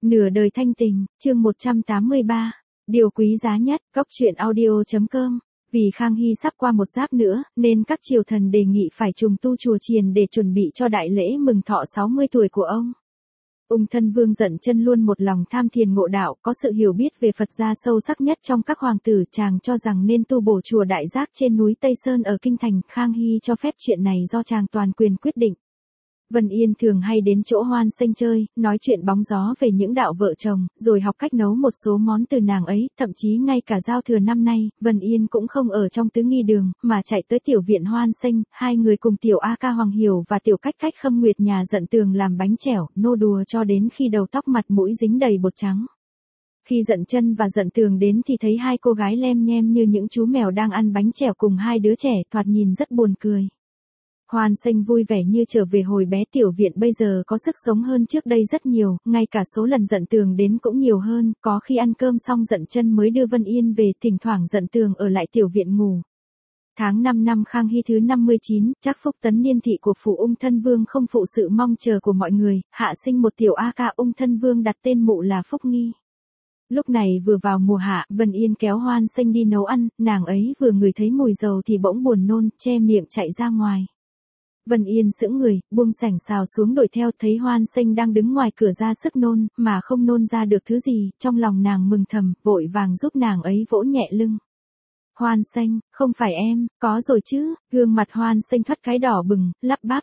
Nửa đời thanh tình, chương 183. Điều quý giá nhất, Cốc truyện audio.com. Vì Khang Hy sắp qua một giáp nữa, nên các triều thần đề nghị phải trùng tu chùa chiền để chuẩn bị cho đại lễ mừng thọ 60 tuổi của ông. Ung Thân Vương Dận Chân luôn một lòng tham thiền ngộ đạo, có sự hiểu biết về Phật gia sâu sắc nhất trong các hoàng tử. Chàng cho rằng nên tu bổ chùa Đại Giác trên núi Tây Sơn ở Kinh Thành. Khang Hy cho phép chuyện này do chàng toàn quyền quyết định. Vân Yên thường hay đến chỗ Hoan Xanh chơi, nói chuyện bóng gió về những đạo vợ chồng, rồi học cách nấu một số món từ nàng ấy. Thậm chí ngay cả giao thừa năm nay, Vân Yên cũng không ở trong tứ nghi đường, mà chạy tới tiểu viện Hoan Xanh. Hai người cùng tiểu A Ca Hoàng Hiểu và tiểu Cách Cách Khâm Nguyệt nhà Dận Tường làm bánh chẻo, nô đùa cho đến khi đầu tóc mặt mũi dính đầy bột trắng. Khi Dận Chân và Dận Tường đến thì thấy hai cô gái lem nhem như những chú mèo đang ăn bánh chèo cùng hai đứa trẻ, thoạt nhìn rất buồn cười. Hoan Xanh vui vẻ như trở về hồi bé. Tiểu viện bây giờ có sức sống hơn trước đây rất nhiều, ngay cả số lần Dận Tường đến cũng nhiều hơn. Có khi ăn cơm xong Dận Chân mới đưa Vân Yên về, thỉnh thoảng Dận Tường ở lại tiểu viện ngủ. Tháng 5 năm Khang Hy thứ 59, chắc phúc tấn niên thị của phủ Ung Thân Vương không phụ sự mong chờ của mọi người, hạ sinh một tiểu A Ca. Ung Thân Vương đặt tên mụ là Phúc Nghi. Lúc này vừa vào mùa hạ, Vân Yên kéo Hoan Xanh đi nấu ăn, nàng ấy vừa ngửi thấy mùi dầu thì bỗng buồn nôn, che miệng chạy ra ngoài. Vân Yên sững người, buông sảnh xào xuống đuổi theo, thấy Hoan Xanh đang đứng ngoài cửa ra sức nôn, mà không nôn ra được thứ gì. Trong lòng nàng mừng thầm, vội vàng giúp nàng ấy vỗ nhẹ lưng. Hoan Xanh, không phải em, có rồi chứ. Gương mặt Hoan Xanh thoát cái đỏ bừng, lắp bắp,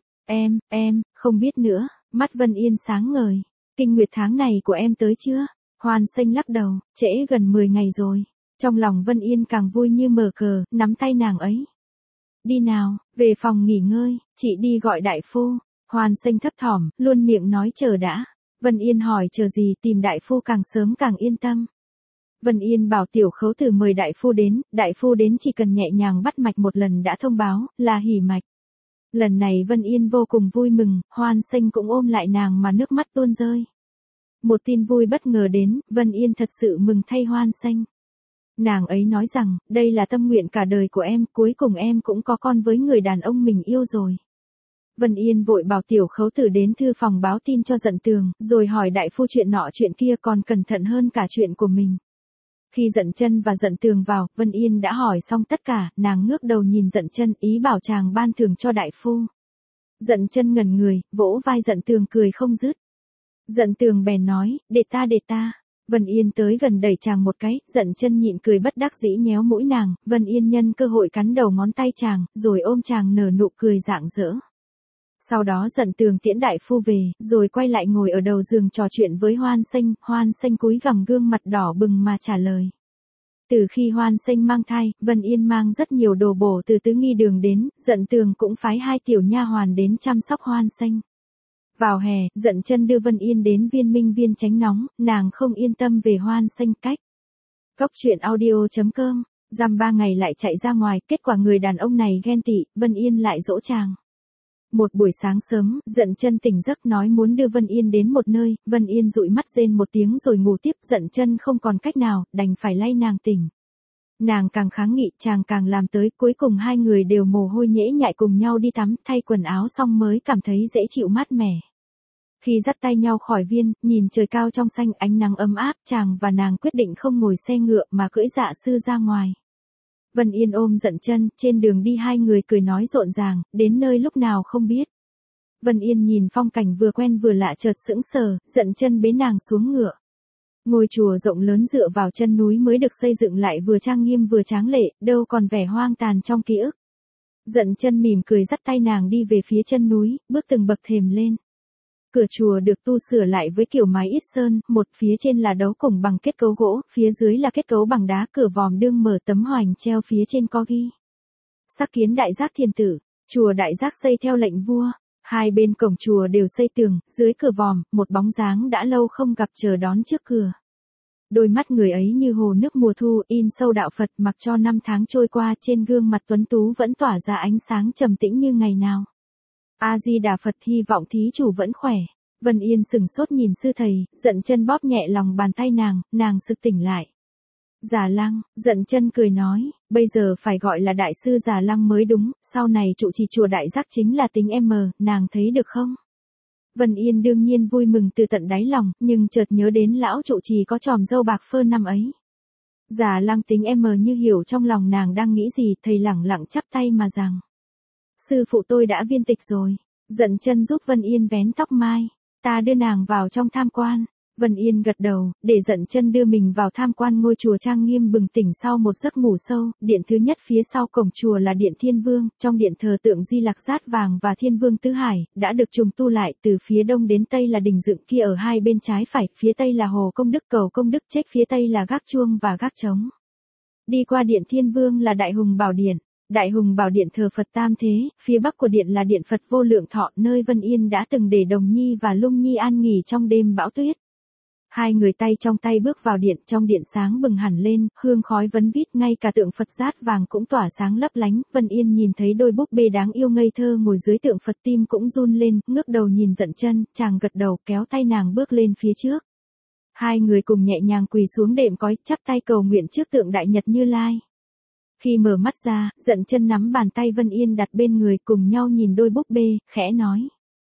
em, không biết nữa. Mắt Vân Yên sáng ngời. Kinh nguyệt tháng này của em tới chưa? Hoan Xanh lắc đầu, trễ gần 10 ngày rồi. Trong lòng Vân Yên càng vui như mở cờ, nắm tay nàng ấy. Đi nào, về phòng nghỉ ngơi, chị đi gọi đại phu. Hoan Xanh thấp thỏm, luôn miệng nói chờ đã. Vân Yên hỏi chờ gì, tìm đại phu càng sớm càng yên tâm. Vân Yên bảo tiểu khấu tử mời đại phu đến chỉ cần nhẹ nhàng bắt mạch một lần đã thông báo, là hỉ mạch. Lần này Vân Yên vô cùng vui mừng, Hoan Xanh cũng ôm lại nàng mà nước mắt tuôn rơi. Một tin vui bất ngờ đến, Vân Yên thật sự mừng thay Hoan Xanh. Nàng ấy nói rằng, đây là tâm nguyện cả đời của em, cuối cùng em cũng có con với người đàn ông mình yêu rồi. Vân Yên vội bảo tiểu khấu tử đến thư phòng báo tin cho Dận Tường, rồi hỏi đại phu chuyện nọ chuyện kia, còn cẩn thận hơn cả chuyện của mình. Khi Dận Chân và Dận Tường vào, Vân Yên đã hỏi xong tất cả, nàng ngước đầu nhìn Dận Chân, ý bảo chàng ban thưởng cho đại phu. Dận Chân ngẩn người, vỗ vai Dận Tường cười không dứt. Dận Tường bèn nói, để ta. Vân Yên tới gần đẩy chàng một cái, Dận Chân nhịn cười bất đắc dĩ nhéo mũi nàng. Vân Yên nhân cơ hội cắn đầu ngón tay chàng, rồi ôm chàng nở nụ cười rạng rỡ. Sau đó Dận Tường tiễn đại phu về, rồi quay lại ngồi ở đầu giường trò chuyện với Hoan Xanh. Hoan Xanh cúi gằm gương mặt đỏ bừng mà trả lời. Từ khi Hoan Xanh mang thai, Vân Yên mang rất nhiều đồ bổ từ tứ nghi đường đến, Dận Tường cũng phái 2 tiểu nha hoàn đến chăm sóc Hoan Xanh. Vào hè, Dận Chân đưa Vân Yên đến Viên Minh Viên tránh nóng, nàng không yên tâm về Hoan Xanh. Cốc truyện audio.com. Dăm 3 ngày lại chạy ra ngoài, kết quả người đàn ông này ghen tị, Vân Yên lại dỗ chàng. Một buổi sáng sớm, Dận Chân tỉnh giấc nói muốn đưa Vân Yên đến một nơi, Vân Yên dụi mắt rên một tiếng rồi ngủ tiếp. Dận Chân không còn cách nào, đành phải lay nàng tỉnh. Nàng càng kháng nghị, chàng càng làm tới, cuối cùng hai người đều mồ hôi nhễ nhại cùng nhau đi tắm, thay quần áo xong mới cảm thấy dễ chịu mát mẻ. Khi dắt tay nhau khỏi viên, nhìn trời cao trong xanh, ánh nắng ấm áp, chàng và nàng quyết định không ngồi xe ngựa mà cưỡi dạ sư ra ngoài. Vân Yên ôm Dận Chân, trên đường đi hai người cười nói rộn ràng, đến nơi lúc nào không biết. Vân Yên nhìn phong cảnh vừa quen vừa lạ chợt sững sờ, Dận Chân bế nàng xuống ngựa. Ngôi chùa rộng lớn dựa vào chân núi mới được xây dựng lại vừa trang nghiêm vừa tráng lệ, đâu còn vẻ hoang tàn trong ký ức. Dận Chân mỉm cười dắt tay nàng đi về phía chân núi, bước từng bậc thềm lên. Cửa chùa được tu sửa lại với kiểu mái ít sơn, một phía trên là đấu cổng bằng kết cấu gỗ, phía dưới là kết cấu bằng đá, cửa vòm đương mở, tấm hoành treo phía trên có ghi. Sắc kiến Đại Giác Thiên Tử, chùa Đại Giác xây theo lệnh vua. Hai bên cổng chùa đều xây tường, dưới cửa vòm, một bóng dáng đã lâu không gặp chờ đón trước cửa. Đôi mắt người ấy như hồ nước mùa thu, in sâu đạo Phật, mặc cho năm tháng trôi qua, trên gương mặt tuấn tú vẫn tỏa ra ánh sáng trầm tĩnh như ngày nào. A Di Đà Phật, hy vọng thí chủ vẫn khỏe. Vân Yên sừng sốt nhìn sư thầy, Dận Chân bóp nhẹ lòng bàn tay nàng sực tỉnh lại. Già Lăng, Dận Chân cười nói, bây giờ phải gọi là đại sư Già Lăng mới đúng, sau này trụ trì chùa Đại Giác chính là tính em nàng thấy được không? Vân Yên đương nhiên vui mừng từ tận đáy lòng, nhưng chợt nhớ đến lão trụ trì có tròm râu bạc phơ năm ấy. Già Lăng tính em mờ như hiểu trong lòng nàng đang nghĩ gì, thầy lẳng lặng chắp tay mà rằng. Sư phụ tôi đã viên tịch rồi. Dận Chân giúp Vân Yên vén tóc mai. Ta đưa nàng vào trong tham quan. Vân Yên gật đầu, để Dận Chân đưa mình vào tham quan ngôi chùa trang nghiêm bừng tỉnh sau một giấc ngủ sâu. Điện thứ nhất phía sau cổng chùa là điện Thiên Vương, trong điện thờ tượng Di Lặc Dát Vàng và Thiên Vương Tứ Hải, đã được trùng tu lại. Từ phía đông đến tây là đình dựng kia ở hai bên trái phải, phía tây là hồ công đức cầu công đức chết, phía tây là gác chuông và gác trống. Đi qua điện Thiên Vương là Đại Hùng Bảo Điện. Đại Hùng Bảo Điện thờ Phật Tam Thế, phía bắc của điện là điện Phật Vô Lượng Thọ, nơi Vân Yên đã từng để Đồng Nhi và Lung Nhi an nghỉ trong đêm bão tuyết. Hai người tay trong tay bước vào điện, trong điện sáng bừng hẳn lên, hương khói vấn vít, ngay cả tượng Phật Dát Vàng cũng tỏa sáng lấp lánh. Vân Yên nhìn thấy đôi búp bê đáng yêu ngây thơ ngồi dưới tượng Phật, tim cũng run lên, ngước đầu nhìn Dận Chân, chàng gật đầu kéo tay nàng bước lên phía trước. Hai người cùng nhẹ nhàng quỳ xuống đệm cói, chắp tay cầu nguyện trước tượng Đại Nhật Như Lai. Khi mở mắt ra, Dận Chân nắm bàn tay Vân Yên đặt bên người, cùng nhau nhìn đôi búp bê, khẽ nói.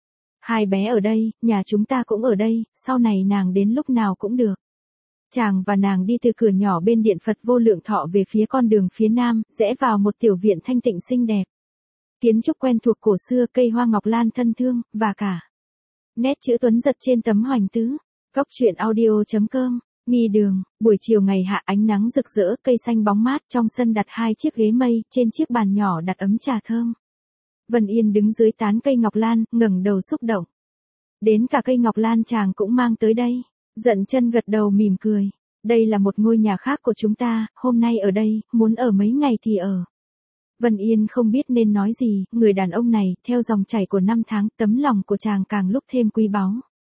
Hai bé ở đây, nhà chúng ta cũng ở đây, sau này nàng đến lúc nào cũng được. Chàng và nàng đi từ cửa nhỏ bên điện Phật Vô Lượng Thọ về phía con đường phía nam, rẽ vào một tiểu viện thanh tịnh xinh đẹp. Kiến trúc quen thuộc cổ xưa, cây hoa ngọc lan thân thương, và cả nét chữ tuấn giật trên tấm hoành tứ. Góc truyện audio.com. Nghi đường, buổi chiều ngày hạ, ánh nắng rực rỡ, cây xanh bóng mát, trong sân đặt hai chiếc ghế mây, trên chiếc bàn nhỏ đặt ấm trà thơm. Vân Yên đứng dưới tán cây ngọc lan, ngẩng đầu xúc động. Đến cả cây ngọc lan chàng cũng mang tới đây. Dận Chân gật đầu mỉm cười. Đây là một ngôi nhà khác của chúng ta, hôm nay ở đây, muốn ở mấy ngày thì ở. Vân Yên không biết nên nói gì, người đàn ông này, theo dòng chảy của năm tháng, tấm lòng của chàng càng lúc thêm quý báu.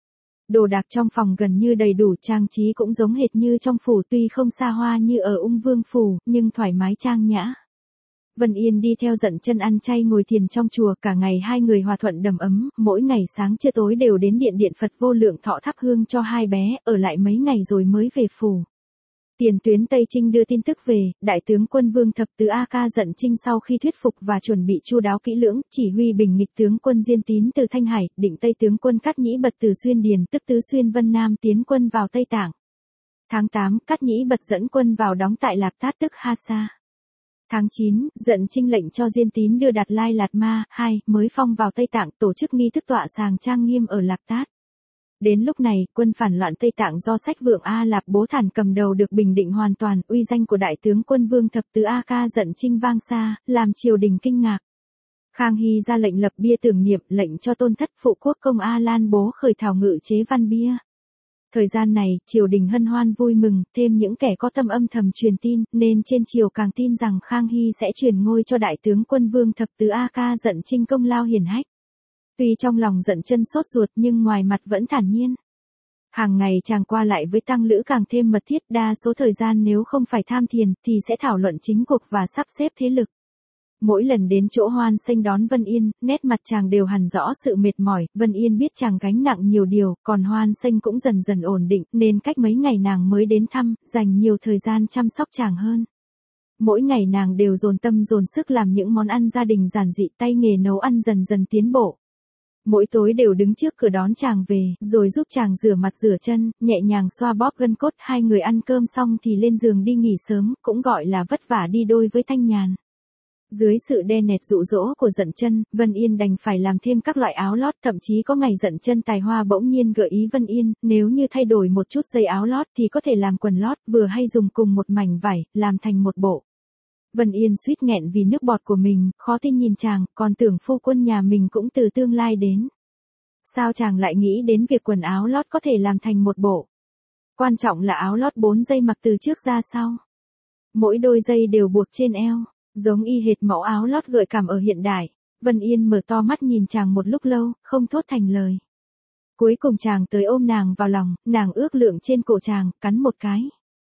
Đồ đạc trong phòng gần như đầy đủ, trang trí cũng giống hệt như trong phủ, tuy không xa hoa như ở Ung Vương phủ, nhưng thoải mái trang nhã. Vân Yên đi theo Dận Chân ăn chay ngồi thiền trong chùa, cả ngày hai người hòa thuận đầm ấm, mỗi ngày sáng trưa tối đều đến điện Phật Vô Lượng Thọ thắp hương cho hai bé, ở lại mấy ngày rồi mới về phủ. Tiền tuyến Tây Trinh đưa tin tức về, Đại tướng quân Vương Thập Tứ A Ca Dận Trinh sau khi thuyết phục và chuẩn bị chu đáo kỹ lưỡng, chỉ huy bình nghịch tướng quân Diên Tín từ Thanh Hải, định Tây tướng quân Cát Nhĩ Bật từ Xuyên Điền, tức Tứ Xuyên Vân Nam tiến quân vào Tây Tạng. Tháng 8, Cát Nhĩ Bật dẫn quân vào đóng tại Lạp Tát tức Ha Sa. Tháng 9, Dận Trinh lệnh cho Diên Tín đưa Đạt Lai Lạt Ma, mới phong vào Tây Tạng, tổ chức nghi thức tọa sàng trang nghiêm ở Lạp Tát. Đến lúc này, quân phản loạn Tây Tạng do Sách Vượng A Lạp Bố Thản cầm đầu được bình định hoàn toàn, uy danh của Đại tướng quân Vương Thập Tứ A Ca Dận Trinh vang xa, làm triều đình kinh ngạc. Khang Hy ra lệnh lập bia tưởng niệm, lệnh cho tôn thất phụ quốc công A Lan Bố khởi thảo ngự chế văn bia. Thời gian này, triều đình hân hoan vui mừng, thêm những kẻ có tâm âm thầm truyền tin, nên trên triều càng tin rằng Khang Hy sẽ truyền ngôi cho Đại tướng quân Vương Thập Tứ A Ca Dận Trinh công lao hiển hách. Tuy trong lòng Dận Chân sốt ruột nhưng ngoài mặt vẫn thản nhiên. Hàng ngày chàng qua lại với tăng lữ càng thêm mật thiết, đa số thời gian nếu không phải tham thiền thì sẽ thảo luận chính cuộc và sắp xếp thế lực. Mỗi lần đến chỗ Hoan Sinh đón Vân Yên, nét mặt chàng đều hằn rõ sự mệt mỏi. Vân Yên biết chàng gánh nặng nhiều điều, còn Hoan Sinh cũng dần dần ổn định, nên cách mấy ngày nàng mới đến thăm, dành nhiều thời gian chăm sóc chàng hơn. Mỗi ngày nàng đều dồn tâm dồn sức làm những món ăn gia đình giản dị, tay nghề nấu ăn dần dần tiến bộ. Mỗi tối đều đứng trước cửa đón chàng về, rồi giúp chàng rửa mặt rửa chân, nhẹ nhàng xoa bóp gân cốt. Hai người ăn cơm xong thì lên giường đi nghỉ sớm, cũng gọi là vất vả đi đôi với thanh nhàn. Dưới sự đe nẹt dụ dỗ của Dận Chân, Vân Yên đành phải làm thêm các loại áo lót, thậm chí có ngày Dận Chân tài hoa bỗng nhiên gợi ý Vân Yên, nếu như thay đổi một chút dây áo lót thì có thể làm quần lót, vừa hay dùng cùng một mảnh vải, làm thành một bộ. Vân Yên suýt nghẹn vì nước bọt của mình, khó tin nhìn chàng, còn tưởng phu quân nhà mình cũng từ tương lai đến. Sao chàng lại nghĩ đến việc quần áo lót có thể làm thành một bộ? Quan trọng là áo lót 4 dây mặc từ trước ra sau. Mỗi đôi dây đều buộc trên eo, giống y hệt mẫu áo lót gợi cảm ở hiện đại. Vân Yên mở to mắt nhìn chàng một lúc lâu, không thốt thành lời. Cuối cùng chàng tới ôm nàng vào lòng, nàng ước lượng trên cổ chàng, cắn một cái.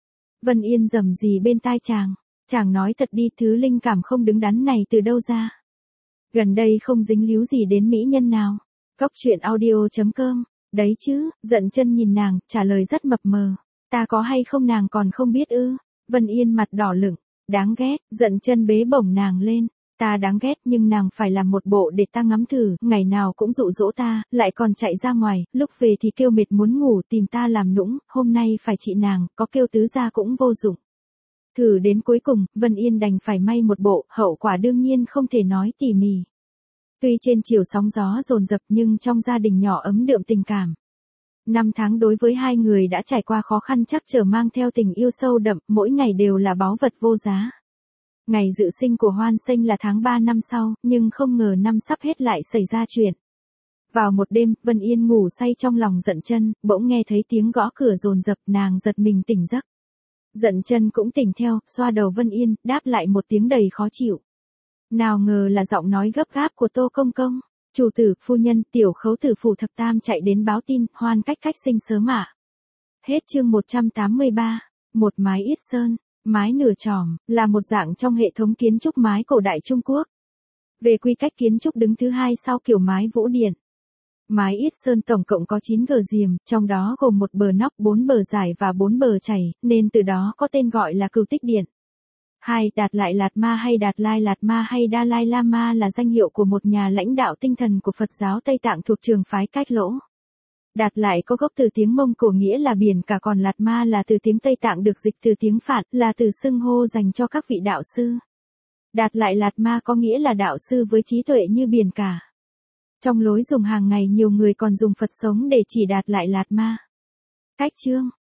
Vân Yên rầm rì bên tai chàng. Chàng nói thật đi, thứ linh cảm không đứng đắn này từ đâu ra? Gần đây không dính líu gì đến mỹ nhân nào. Góc truyện audio.com. Đấy chứ, Dận Chân nhìn nàng, trả lời rất mập mờ. Ta có hay không nàng còn không biết ư? Vân Yên mặt đỏ lửng. Đáng ghét, Dận Chân bế bổng nàng lên. Ta đáng ghét nhưng nàng phải làm một bộ để ta ngắm thử, ngày nào cũng dụ dỗ ta, lại còn chạy ra ngoài, lúc về thì kêu mệt muốn ngủ tìm ta làm nũng, hôm nay phải trị nàng, có kêu tứ gia cũng vô dụng. Thử đến cuối cùng, Vân Yên đành phải may một bộ, hậu quả đương nhiên không thể nói tỉ mỉ. Tuy trên chiều sóng gió dồn dập nhưng trong gia đình nhỏ ấm đượm tình cảm. 5 tháng đối với hai người đã trải qua khó khăn chắc trở mang theo tình yêu sâu đậm, mỗi ngày đều là báu vật vô giá. Ngày dự sinh của Hoan Sinh là tháng 3 năm sau, nhưng không ngờ năm sắp hết lại xảy ra chuyện. Vào một đêm, Vân Yên ngủ say trong lòng Dận Chân, bỗng nghe thấy tiếng gõ cửa dồn dập, nàng giật mình tỉnh giấc. Dận Chân cũng tỉnh theo, xoa đầu Vân Yên, đáp lại một tiếng đầy khó chịu. Nào ngờ là giọng nói gấp gáp của Tô Công Công. Chủ tử, phu nhân, tiểu khấu tử Phủ Thập Tam chạy đến báo tin, Hoan cách sinh sớm ạ. Hết chương 183. Một mái ít sơn. Mái nửa tròm, là một dạng trong hệ thống kiến trúc mái cổ đại Trung Quốc. Về quy cách kiến trúc đứng thứ hai sau kiểu mái Vũ Điện. Mái ít sơn tổng cộng có 9 gờ diềm, trong đó gồm một bờ nóc, 4 bờ dài và 4 bờ chảy, nên từ đó có tên gọi là Cửu Tích Điện. 2. Đạt Lại Lạt Ma hay Đạt Lai Lạt Ma hay Dalai Lama là danh hiệu của một nhà lãnh đạo tinh thần của Phật giáo Tây Tạng thuộc trường phái Cách Lỗ. Đạt Lại có gốc từ tiếng Mông Cổ nghĩa là biển cả, còn Lạt Ma là từ tiếng Tây Tạng được dịch từ tiếng Phạn, là từ xưng hô dành cho các vị đạo sư. Đạt Lại Lạt Ma có nghĩa là đạo sư với trí tuệ như biển cả. Trong lối dùng hàng ngày nhiều người còn dùng Phật sống để chỉ Đạt Lại Lạt Ma. Cách chương